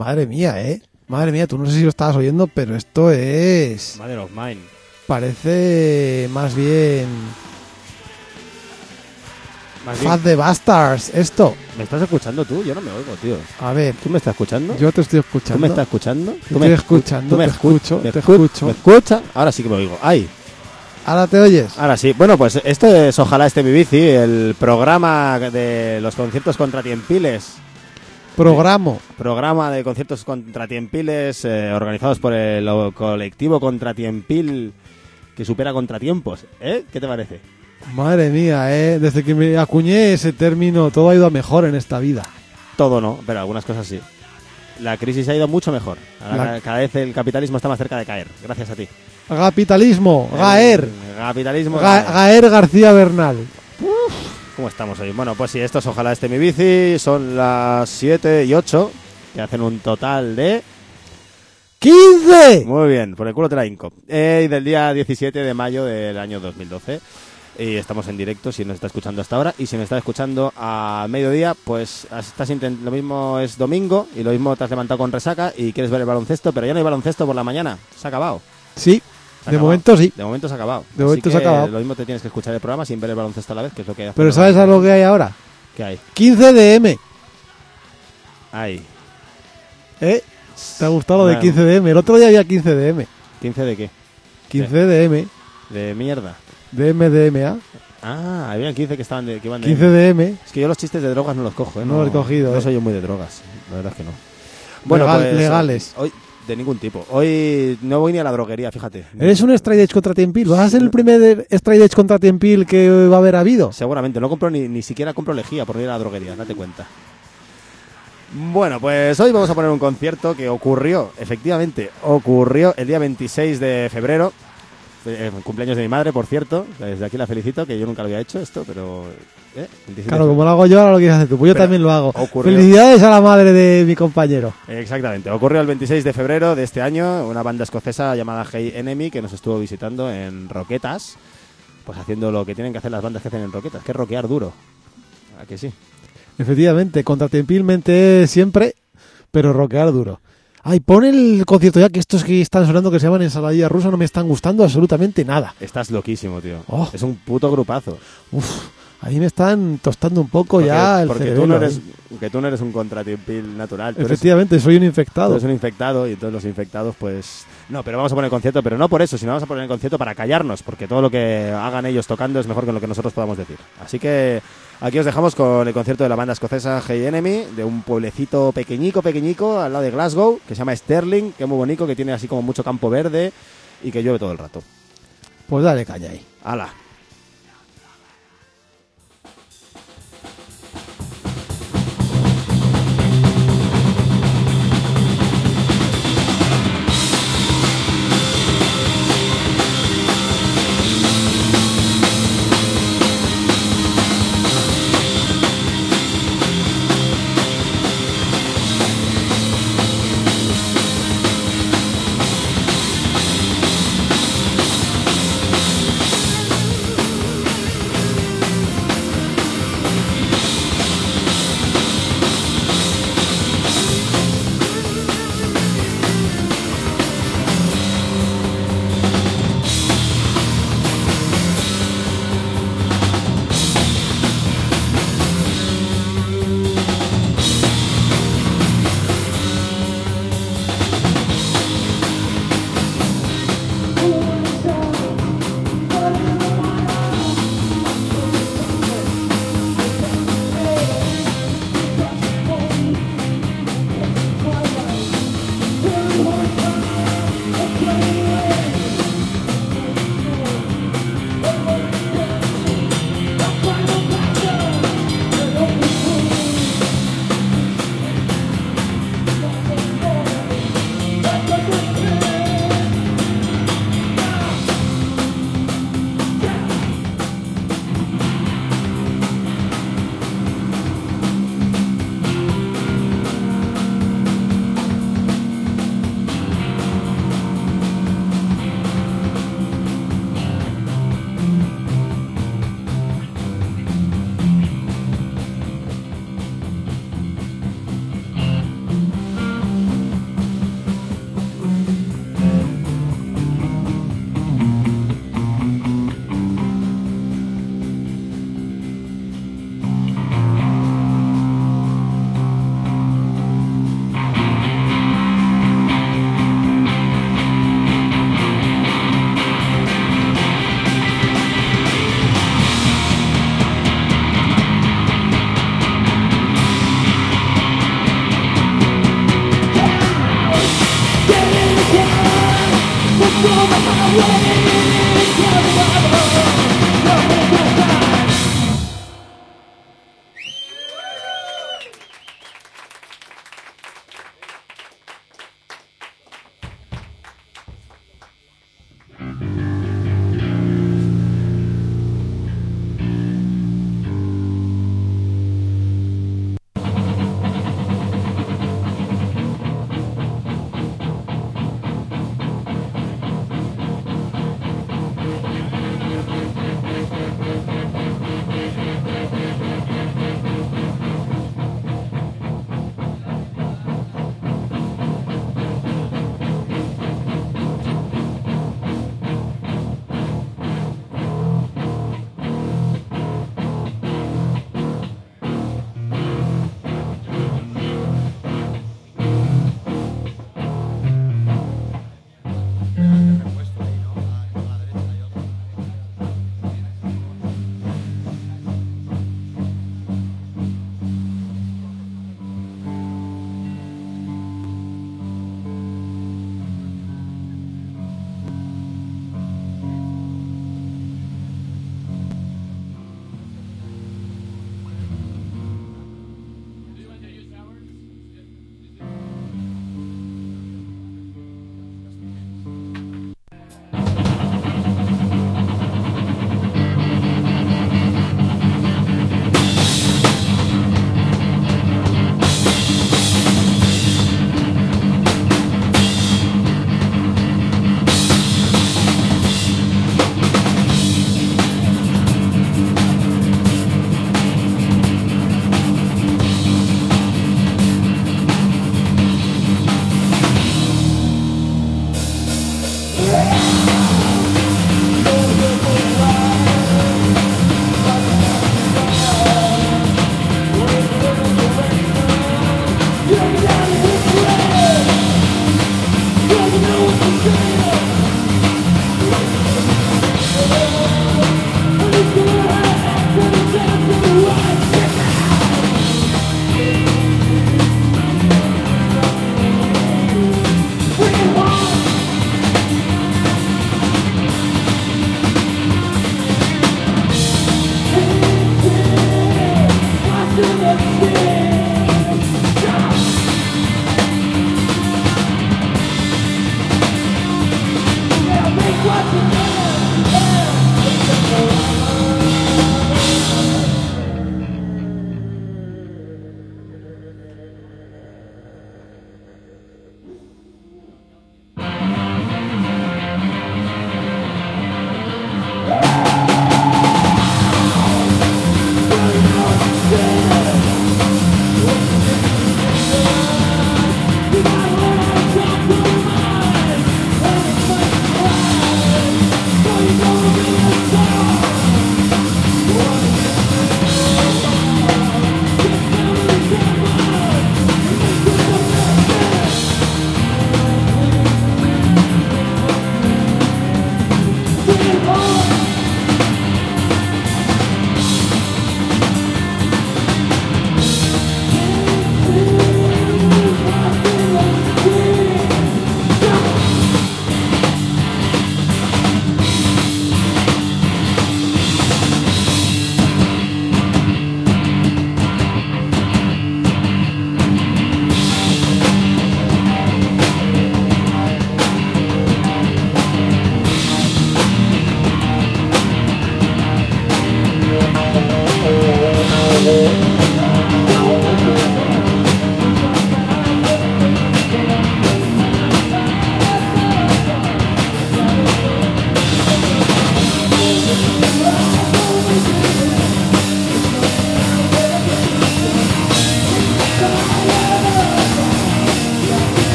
Madre mía, Madre mía, tú no sé si lo estabas oyendo, pero esto es... Mother of Mine. Parece más bien... Más bien, Fat the Bastards, esto. ¿me estás escuchando tú? Yo no me oigo, tío. A ver, ¿Tú me estás escuchando? yo te estoy ¿Tú escuchando. me estás escuchando? Te estoy escuchando, te escucho, te escucho. ¿Me escucha? Ahora sí que me oigo. ¡Ay! ¿Ahora te oyes? Ahora sí. Bueno, pues esto es Ojalá esté mi bici, el programa de los conciertos contratiempiles. Programa de conciertos contratiempiles organizados por el colectivo Contratiempil que supera contratiempos. ¿Qué te parece? Madre mía, desde que me acuñé ese término, todo ha ido a mejor en esta vida. Todo no, pero algunas cosas sí. La crisis ha ido mucho mejor. Ahora cada vez el capitalismo está más cerca de caer, gracias a ti. Capitalismo, Gaer. Capitalismo. Gaer García Bernal. ¿Cómo estamos hoy? Bueno, pues sí, esto es Ojalá esté mi bici. Son las 7:08, que hacen un total de... ¡15! Muy bien, por el culo te la hinco. Y del día 17 de mayo del año 2012. Y estamos en directo si nos está escuchando hasta ahora. Y si nos está escuchando a mediodía, pues lo mismo es domingo y lo mismo te has levantado con resaca y quieres ver el baloncesto, pero ya no hay baloncesto por la mañana. Se ha acabado. Sí, Se ha de acabado. momento sí. De momento se ha acabado. De momento Así se ha que acabado. Lo mismo te tienes que escuchar el programa sin ver el baloncesto a la vez, que es lo que hay. Pero ¿sabes a lo que hay ahora? ¿Qué hay? 15 DM. Hay. ¿Te ha gustado lo de Bueno. 15 DM? El otro día había 15 DM. ¿15 de qué? 15 DM. De mierda. DMA. Ah, había 15 que iban de... 15 DM. Es que yo los chistes de drogas no los cojo, No los he cogido, No soy yo muy de drogas, la verdad es que no. Bueno, pues, legales. Hoy, de ningún tipo. Hoy no voy ni a la droguería, fíjate. ¿Eres un Stride Edge contra Tiempil? ¿Vas a ser el primer Stride Edge contra Tiempil que va a haber habido? Seguramente, no compro ni siquiera compro lejía por ir a la droguería, date cuenta. Bueno, pues hoy vamos a poner un concierto que ocurrió el día 26 de febrero. Cumpleaños de mi madre, por cierto. Desde aquí la felicito, que yo nunca lo había hecho esto, pero... 27 Claro, como lo hago yo, ahora lo quieres hacer tú. Pues yo Pero también lo hago. ocurrió. Felicidades a la madre de mi compañero. Exactamente, ocurrió el 26 de febrero de este año, una banda escocesa llamada Hey Enemy que nos estuvo visitando en Roquetas, pues haciendo lo que tienen que hacer las bandas que hacen en Roquetas, que es rockear duro. ¿A que sí? Efectivamente, contra Tiempil mente siempre, pero rockear duro. Ay, pon el concierto ya, que estos que están sonando que se llaman Ensaladilla Rusa no me están gustando absolutamente nada. Estás loquísimo, tío. Oh. Es un puto grupazo. Uf, ahí me están tostando un poco ya el porque cerebelo. tú no eres un contratiempil natural. Tú Efectivamente, soy un infectado. eres un infectado y todos los infectados, pues... No, pero vamos a poner el concierto, pero no por eso, sino vamos a poner el concierto para callarnos, porque todo lo que hagan ellos tocando es mejor que lo que nosotros podamos decir. Así que aquí os dejamos con el concierto de la banda escocesa Hey Enemy, de un pueblecito pequeñico al lado de Glasgow, que se llama Stirling, que es muy bonito, que tiene así como mucho campo verde y que llueve todo el rato. Pues dale caña ahí. ¡Hala!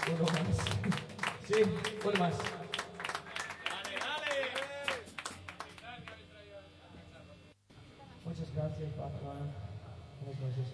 Uno más. Sí, uno más. Muchas gracias, Batman. Muchas gracias.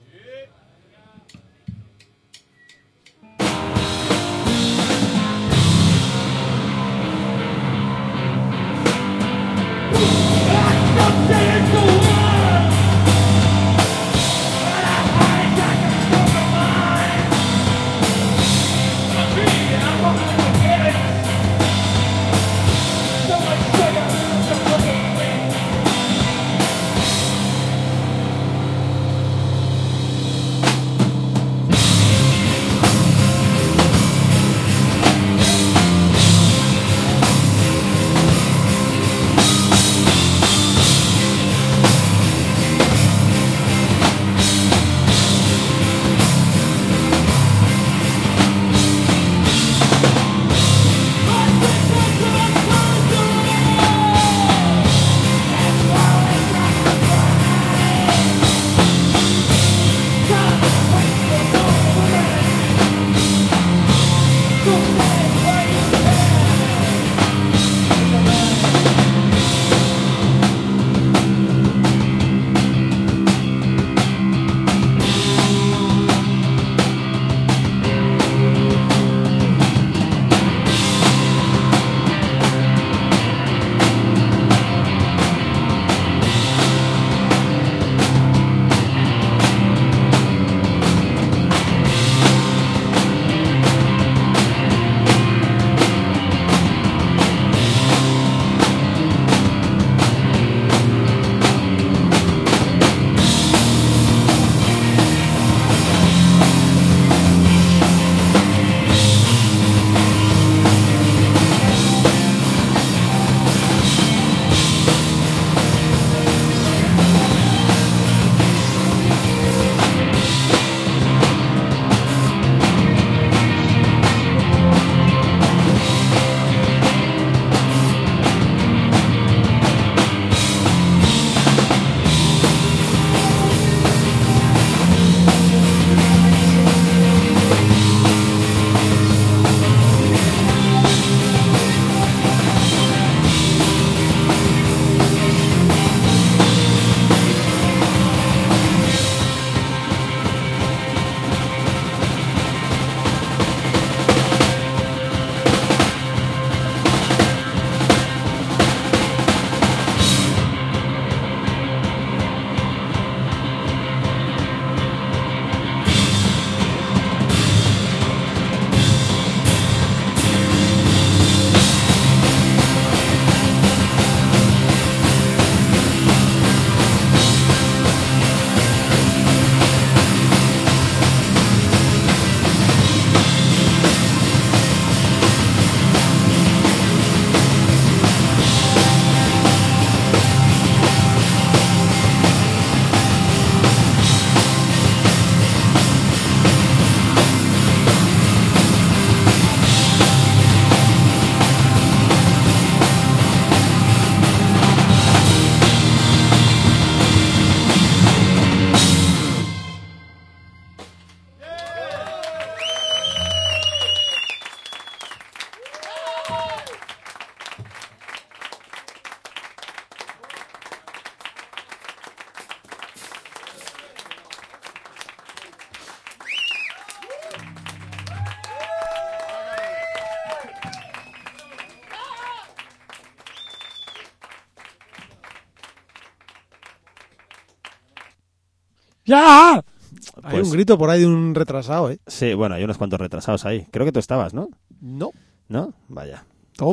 ¡Ya! Hay Pues- un grito por ahí de un retrasado, ¿eh? Sí, bueno, hay unos cuantos retrasados ahí. Creo que tú estabas, ¿no? No. ¿No? Vaya.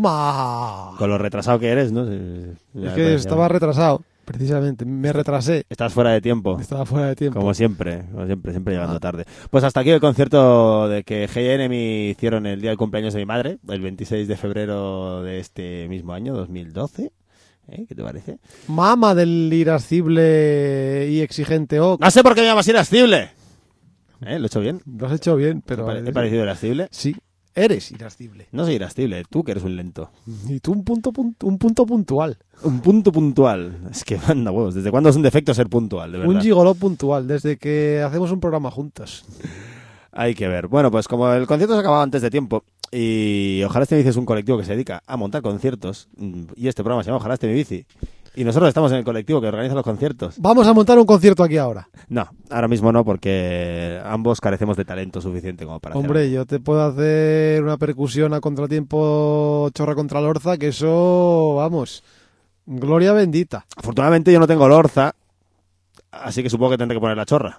¡Toma! Con lo retrasado que eres, ¿no? Es que estaba retrasado, precisamente. Me retrasé. Estás fuera de tiempo. Estaba fuera de tiempo. Como siempre, siempre llegando tarde. Pues hasta aquí el concierto de que Hey Enemy hicieron el día del cumpleaños de mi madre, el 26 de febrero de este mismo año, 2012. ¿Qué te parece? Mama del irascible y exigente Oak. No sé por qué me llamas irascible. ¿Lo he hecho bien? Lo has hecho bien, pero... ¿He parecido irascible? Sí, eres irascible. No soy irascible, tú que eres un lento. Y tú un punto puntual. Un punto puntual. Es que manda huevos. ¿Desde cuándo es un defecto ser puntual, de verdad? Un gigoló puntual, desde que hacemos un programa juntos. Hay que ver. Bueno, pues como el concierto se acababa antes de tiempo y Ojalá Esté Mi Bici es un colectivo que se dedica a montar conciertos y este programa se llama Ojalá Esté Mi Bici y nosotros estamos en el colectivo que organiza los conciertos. Vamos a montar un concierto aquí ahora. No, ahora mismo no porque ambos carecemos de talento suficiente como para Hombre, hacerlo. yo te puedo hacer una percusión a contratiempo chorra contra Lorza, que eso, vamos, gloria bendita. Afortunadamente yo no tengo lorza, así que supongo que tendré que poner la chorra.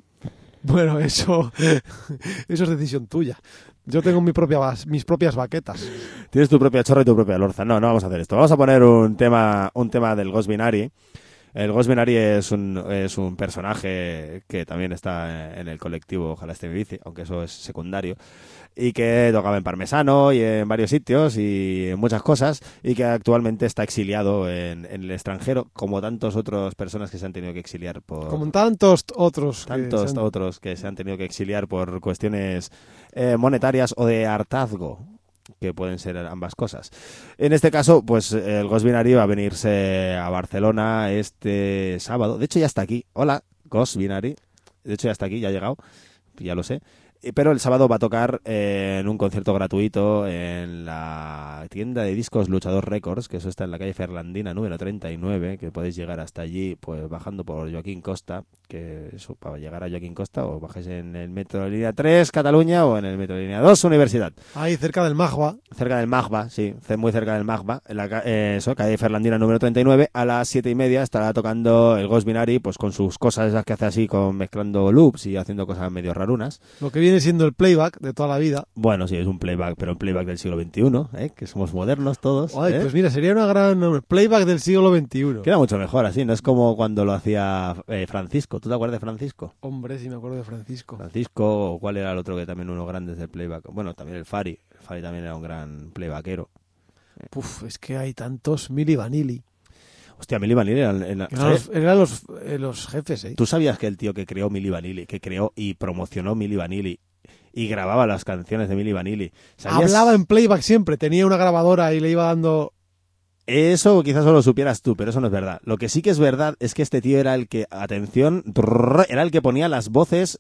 Bueno, eso es decisión tuya. Yo tengo mis propias baquetas. Tienes tu propia chorra y tu propia lorza. No, no vamos a hacer esto. Vamos a poner un tema del Ghost Binary. El Ghost Binary es un personaje que también está en el colectivo Ojalá Esté Mi Bici, aunque eso es secundario, y que tocaba en Parmesano y en varios sitios y en muchas cosas, y que actualmente está exiliado en el extranjero, como tantas otras personas que se han tenido que exiliar por... Como tantos otros. Tantos otros que se han tenido que exiliar por cuestiones monetarias o de hartazgo, que pueden ser ambas cosas. En este caso, pues el Ghost Binary va a venirse a Barcelona este sábado. De hecho, ya está aquí. Hola, Ghost Binary. De hecho, ya está aquí, ya ha llegado. Ya lo sé. Pero el sábado va a tocar en un concierto gratuito en la tienda de discos Luchador Records, que eso está en la calle Ferlandina número 39, que podéis llegar hasta allí pues bajando por Joaquín Costa, que eso, para llegar a Joaquín Costa o bajáis en el metro de línea 3 Cataluña o en el metro de línea 2 Universidad. Ahí cerca del Magua. Cerca del Magba, sí, muy cerca del Magba, en la calle Ferlandina número 39, a las 7:30 estará tocando el Ghost Binary, pues con sus cosas esas que hace así, mezclando loops y haciendo cosas medio rarunas. Lo que viene siendo el playback de toda la vida. Bueno, sí, es un playback, pero un playback del siglo XXI, que somos modernos todos. Ay, pues mira, sería una gran playback del siglo XXI. Queda mucho mejor así, no es como cuando lo hacía Francisco. ¿Tú te acuerdas de Francisco? Hombre, sí me acuerdo de Francisco. Francisco, o cuál era el otro que también uno grande del playback. Bueno, también el Fari. El Fari también era un gran playbackero. Puf, es que hay tantos Milli Vanilli. Hostia, Milli Vanilli Eran los jefes, ¿eh? ¿Tú sabías que el tío que creó Milli Vanilli, que creó y promocionó Milli Vanilli y grababa las canciones de Milli Vanilli? Hablaba en playback siempre, tenía una grabadora y le iba dando... Eso quizás solo lo supieras tú, pero eso no es verdad. Lo que sí que es verdad es que este tío era el que, atención, era el que ponía las voces,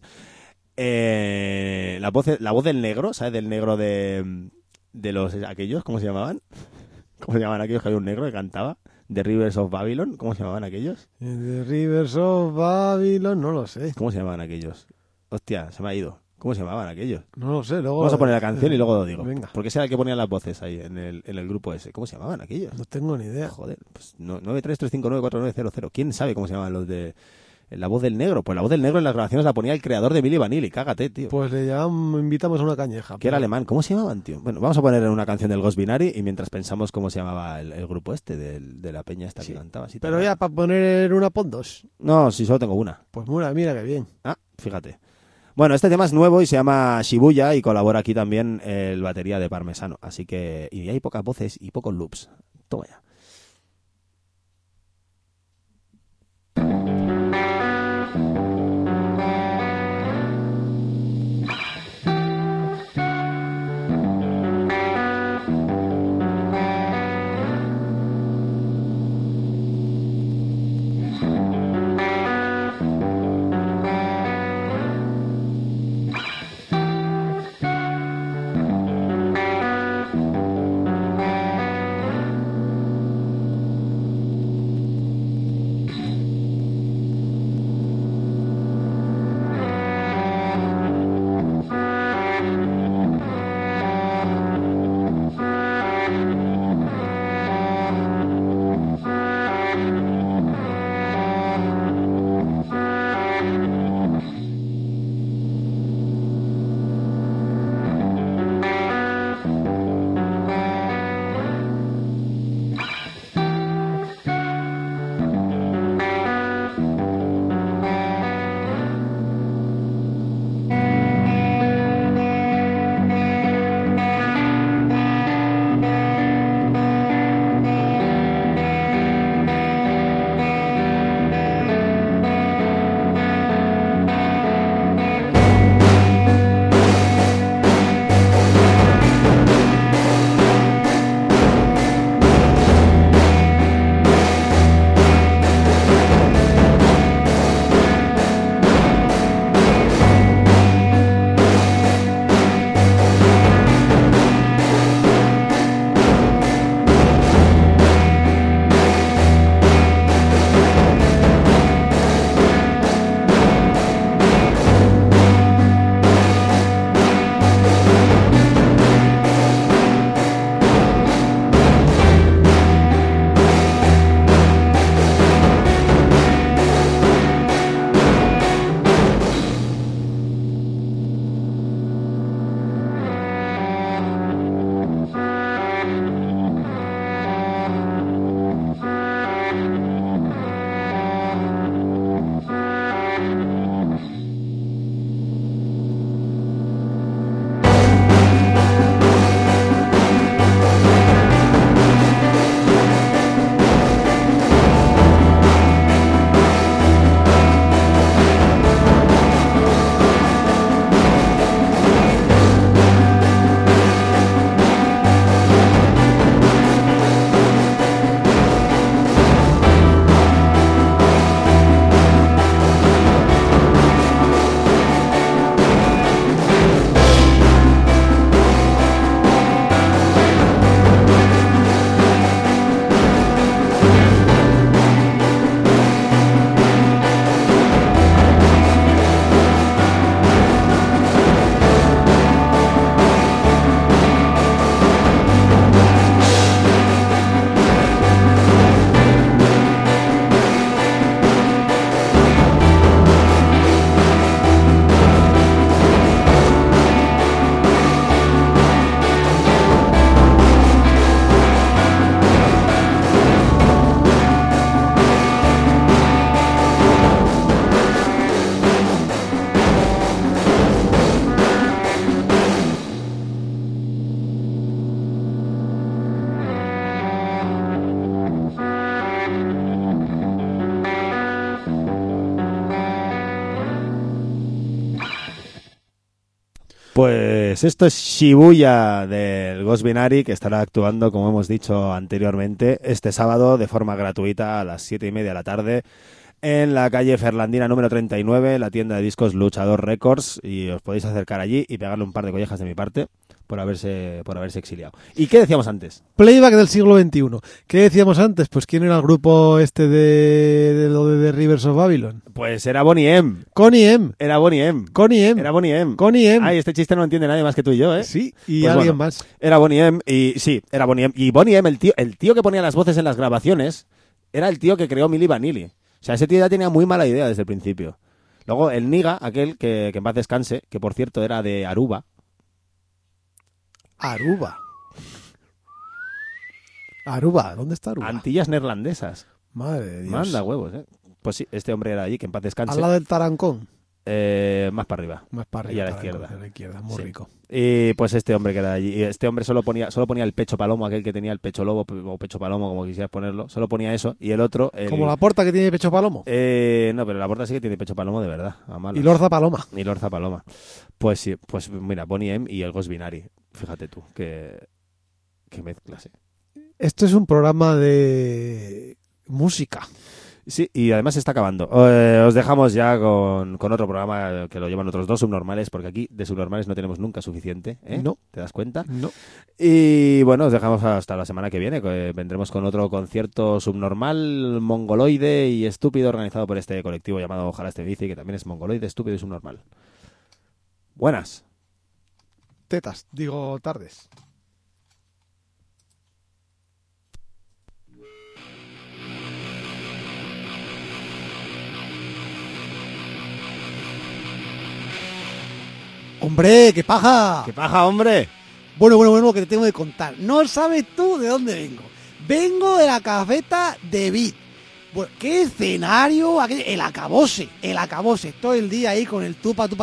la voz del negro, ¿sabes? Del negro de los aquellos, ¿cómo se llamaban? ¿Cómo se llamaban aquellos que había un negro que cantaba? The Rivers of Babylon, ¿cómo se llamaban aquellos? The Rivers of Babylon, no lo sé. ¿Cómo se llamaban aquellos? Hostia, se me ha ido. ¿Cómo se llamaban aquellos? No lo sé, luego... Vamos a poner la canción y luego lo digo. Venga. Porque ese era el que ponía las voces ahí en el grupo ese. ¿Cómo se llamaban aquellos? No tengo ni idea. Joder, pues 933594900. ¿Quién sabe cómo se llaman los de la voz del negro? Pues la voz del negro en las grabaciones la ponía el creador de Milli Vanilli. Cágate, tío. Pues le invitamos a una cañeja. Que era alemán. ¿Cómo se llamaban, tío? Bueno, vamos a poner una canción del Ghost Binary y mientras pensamos cómo se llamaba el grupo este de la peña esta que cantaba. Así pero ya para poner una pon dos. No, si solo tengo una. Pues mira qué bien. Ah, fíjate. Bueno, este tema es nuevo y se llama Shibuya y colabora aquí también el batería de Parmesano. Así que... Y hay pocas voces y pocos loops. Toma ya. Pues esto es Shibuya del Ghost Binary, que estará actuando, como hemos dicho anteriormente, este sábado de forma gratuita a las 7:30 de la tarde en la calle Ferlandina número 39, la tienda de discos Luchador Records, y os podéis acercar allí y pegarle un par de collejas de mi parte por haberse exiliado. ¿Y qué decíamos antes? Playback del siglo XXI. ¿Qué decíamos antes? Pues ¿quién era el grupo este de lo de The Rivers of Babylon? Pues era Boney M. Connie M. Era Boney M. Connie M. Era Boney M. Connie M. Ay, este chiste no lo entiende nadie más que tú y yo, ¿eh? Sí, y Pues alguien bueno, más. Era Boney M. Y sí, era Boney M. Y Boney M, el tío que ponía las voces en las grabaciones, era el tío que creó Milli Vanilli. O sea, ese tío ya tenía muy mala idea desde el principio. Luego el Niga, aquel que en paz descanse, que por cierto era de Aruba. Aruba. Aruba, ¿dónde está Aruba? Antillas neerlandesas. Madre de Dios. Manda huevos, ¿eh? Pues sí, este hombre era allí, que en paz descanse. Al lado del Tarancón. Más para arriba. Más para Y arriba. a la Tarancón, izquierda. a la izquierda, muy Sí. rico. Y pues este hombre que era allí. Y este hombre solo ponía el pecho palomo, aquel que tenía el pecho lobo o pecho palomo, como quisieras ponerlo. Solo ponía eso. Y el otro... Como la porta que tiene pecho palomo. No, pero la porta sí que tiene pecho palomo de verdad. A malas. Y Lorza Paloma. Y Lorza Paloma. Pues sí, pues mira, Boney M y el Ghost Binary. Fíjate tú, que mezclas, ¿eh? Esto es un programa de música. Sí, y además se está acabando. Os dejamos ya con otro programa que lo llevan otros dos subnormales, porque aquí de subnormales no tenemos nunca suficiente, ¿eh? No. ¿Te das cuenta? No. Y bueno, os dejamos hasta la semana que viene, que vendremos con otro concierto subnormal, mongoloide y estúpido, organizado por este colectivo llamado Ojalá este bici, que también es mongoloide, estúpido y subnormal. Buenas. Tetas, digo tardes. ¡Hombre, qué paja! ¡Qué paja, hombre! Bueno, que te tengo que contar. No sabes tú de dónde vengo. Vengo de la cafeta de Vid. Bueno, qué escenario, el acabose. Todo el día ahí con el tupa, el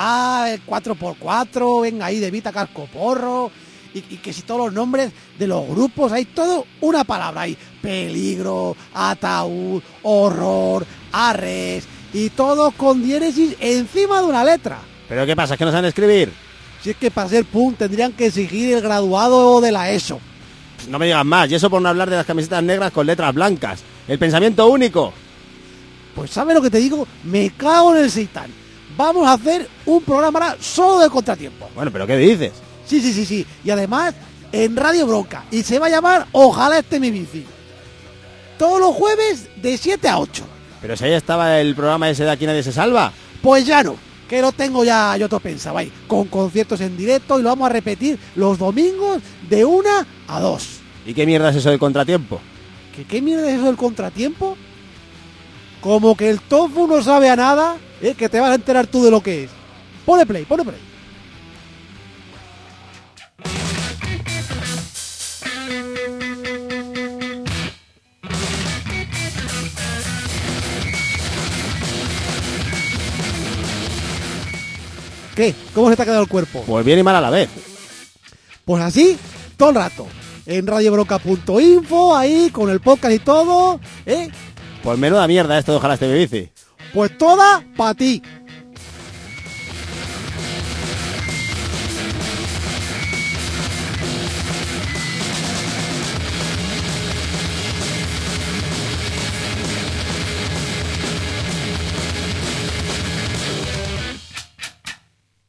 4x4, venga ahí de Vid a cascoporro. Y que si todos los nombres de los grupos, hay todo una palabra ahí. Peligro, ataúd, horror, arres. Y todos con diéresis encima de una letra. ¿Pero qué pasa? ¿Es que no saben escribir? Si es que para ser punk tendrían que exigir el graduado de la ESO. No me digas más, y eso por no hablar de las camisetas negras con letras blancas. El pensamiento único. Pues ¿sabes lo que te digo? Me cago en el seitán. Vamos a hacer un programa ahora solo de contratiempo. Bueno, ¿pero qué dices? Sí. Y además en Radio Bronca. Y se va a llamar Ojalá esté mi bici. Todos los jueves de 7 a 8. Pero si ahí estaba el programa ese de Aquí Nadie Se Salva. Pues ya no. Que lo tengo ya yo todo pensado ahí. Con conciertos en directo y lo vamos a repetir los domingos de 1 a 2. ¿Y qué mierda es eso del contratiempo? ¿Qué mierda es eso del contratiempo? Como que el tofu no sabe a nada, que te vas a enterar tú de lo que es. Pone play. ¿Qué? ¿Cómo se te ha quedado el cuerpo? Pues bien y mal a la vez. Pues así, todo el rato. En radiobroca.info, ahí, con el podcast y todo, Pues menuda mierda esto de Ojalá esté mi bici. Pues toda para ti.